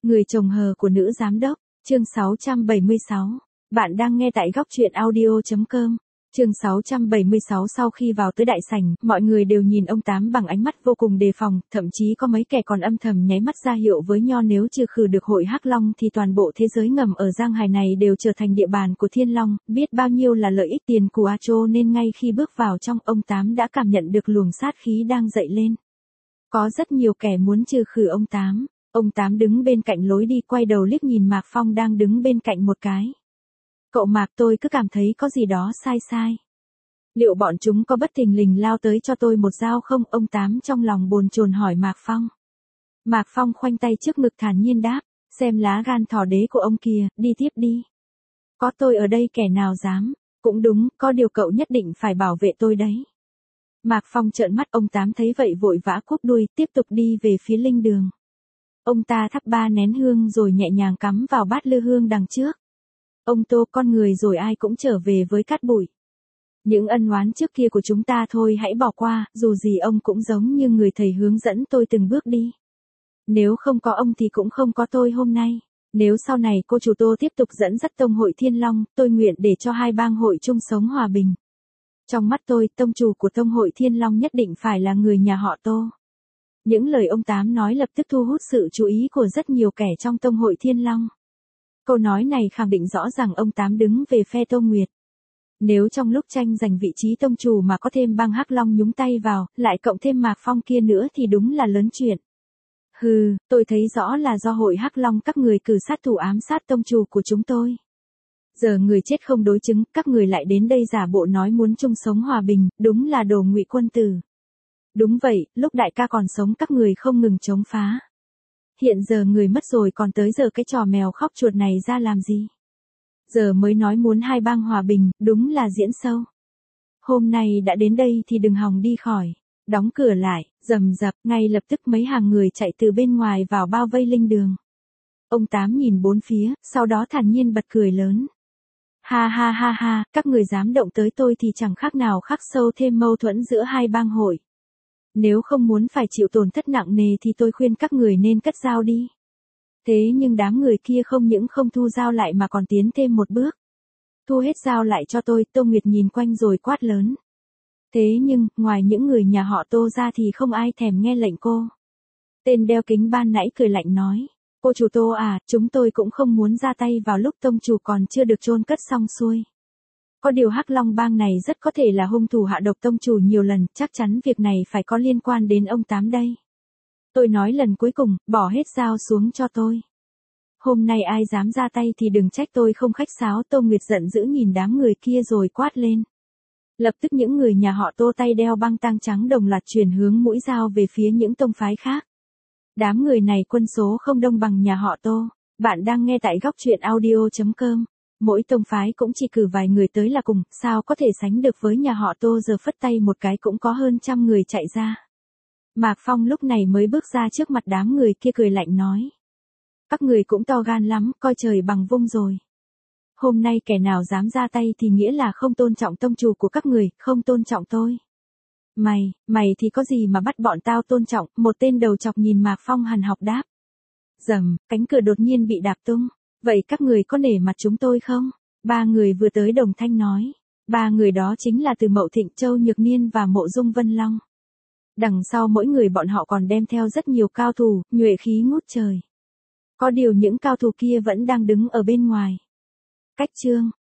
Người chồng hờ của nữ giám đốc, chương 676. Bạn đang nghe tại góc truyện audio.com. Chương 676. Sau khi vào tới đại sảnh, mọi người đều nhìn ông Tám bằng ánh mắt vô cùng đề phòng, thậm chí có mấy kẻ còn âm thầm nháy mắt ra hiệu với Nho nếu trừ khử được hội Hắc Long thì toàn bộ thế giới ngầm ở Giang Hải này đều trở thành địa bàn của Thiên Long, biết bao nhiêu là lợi ích tiền của Cho nên ngay khi bước vào trong, ông Tám đã cảm nhận được luồng sát khí đang dậy lên. Có rất nhiều kẻ muốn trừ khử ông Tám. Ông Tám đứng bên cạnh lối đi, quay đầu liếc nhìn Mạc Phong đang đứng bên cạnh một cái. Cậu Mạc, tôi cứ cảm thấy có gì đó sai sai. Liệu bọn chúng có bất thình lình lao tới cho tôi một dao không? Ông Tám trong lòng bồn chồn hỏi Mạc Phong. Mạc Phong khoanh tay trước ngực thản nhiên đáp, xem lá gan thỏ đế của ông kìa, đi tiếp đi. Có tôi ở đây kẻ nào dám, cũng đúng, có điều cậu nhất định phải bảo vệ tôi đấy. Mạc Phong trợn mắt. Ông Tám thấy vậy vội vã cúp đuôi, tiếp tục đi về phía linh đường. Ông ta thắp 3 nén hương rồi nhẹ nhàng cắm vào bát lư hương đằng trước. Ông Tô, con người rồi ai cũng trở về với cát bụi. Những ân oán trước kia của chúng ta thôi hãy bỏ qua, dù gì ông cũng giống như người thầy hướng dẫn tôi từng bước đi. Nếu không có ông thì cũng không có tôi hôm nay. Nếu sau này cô chủ Tô tiếp tục dẫn dắt tông hội Thiên Long, tôi nguyện để cho hai bang hội chung sống hòa bình. Trong mắt tôi, tông chủ của tông hội Thiên Long nhất định phải là người nhà họ Tô. Những lời ông Tám nói lập tức thu hút sự chú ý của rất nhiều kẻ trong tông hội Thiên Long. Câu nói này khẳng định rõ ràng ông Tám đứng về phe Tô Nguyệt. Nếu trong lúc tranh giành vị trí tông chủ mà có thêm bang Hắc Long nhúng tay vào, lại cộng thêm Mạc Phong kia nữa thì đúng là lớn chuyện. Hừ, tôi thấy rõ là do hội Hắc Long các người cử sát thủ ám sát tông chủ của chúng tôi. Giờ người chết không đối chứng, các người lại đến đây giả bộ nói muốn chung sống hòa bình, đúng là đồ ngụy quân tử. Đúng vậy, lúc đại ca còn sống các người không ngừng chống phá. Hiện giờ người mất rồi còn tới giờ cái trò mèo khóc chuột này ra làm gì? Giờ mới nói muốn hai bang hòa bình, đúng là diễn sâu. Hôm nay đã đến đây thì đừng hòng đi khỏi. Đóng cửa lại, rầm rập, ngay lập tức mấy hàng người chạy từ bên ngoài vào bao vây linh đường. Ông Tám nhìn bốn phía, sau đó thản nhiên bật cười lớn. Ha ha ha ha, các người dám động tới tôi thì chẳng khác nào khắc sâu thêm mâu thuẫn giữa hai bang hội. Nếu không muốn phải chịu tổn thất nặng nề thì tôi khuyên các người nên cất dao đi. Thế nhưng đám người kia không những không thu dao lại mà còn tiến thêm một bước. Thu hết dao lại cho tôi. Tô Nguyệt nhìn quanh rồi quát lớn. Thế nhưng, ngoài những người nhà họ Tô ra thì không ai thèm nghe lệnh cô. Tên đeo kính ban nãy cười lạnh nói. Cô chủ Tô à, chúng tôi cũng không muốn ra tay vào lúc tông chủ còn chưa được chôn cất xong xuôi. Có điều Hắc Long bang này rất có thể là hung thủ hạ độc tông chủ nhiều lần, chắc chắn việc này phải có liên quan đến ông Tám đây. Tôi nói lần cuối cùng, bỏ hết dao xuống cho tôi. Hôm nay ai dám ra tay thì đừng trách tôi không khách sáo. Tô Nguyệt giận dữ nhìn đám người kia rồi quát lên. Lập tức những người nhà họ Tô tay đeo băng tang trắng đồng loạt chuyển hướng mũi dao về phía những tông phái khác. Đám người này quân số không đông bằng nhà họ Tô. Bạn đang nghe tại góc truyện audio.com. Mỗi tông phái cũng chỉ cử vài người tới là cùng, sao có thể sánh được với nhà họ Tô. Giờ phất tay một cái cũng có hơn 100 người chạy ra. Mạc Phong lúc này mới bước ra trước mặt đám người kia cười lạnh nói. Các người cũng to gan lắm, coi trời bằng vung rồi. Hôm nay kẻ nào dám ra tay thì nghĩa là không tôn trọng tông chủ của các người, không tôn trọng tôi. Mày thì có gì mà bắt bọn tao tôn trọng? Một tên đầu chọc nhìn Mạc Phong hằn học đáp. Rầm, cánh cửa đột nhiên bị đạp tung. Vậy các người có nể mặt chúng tôi không? 3 người vừa tới đồng thanh nói. 3 người đó chính là Từ Mậu Thịnh, Châu Nhược Niên và Mộ Dung Vân Long. Đằng sau mỗi người bọn họ còn đem theo rất nhiều cao thủ, nhuệ khí ngút trời. Có điều những cao thủ kia vẫn đang đứng ở bên ngoài. Cách chương,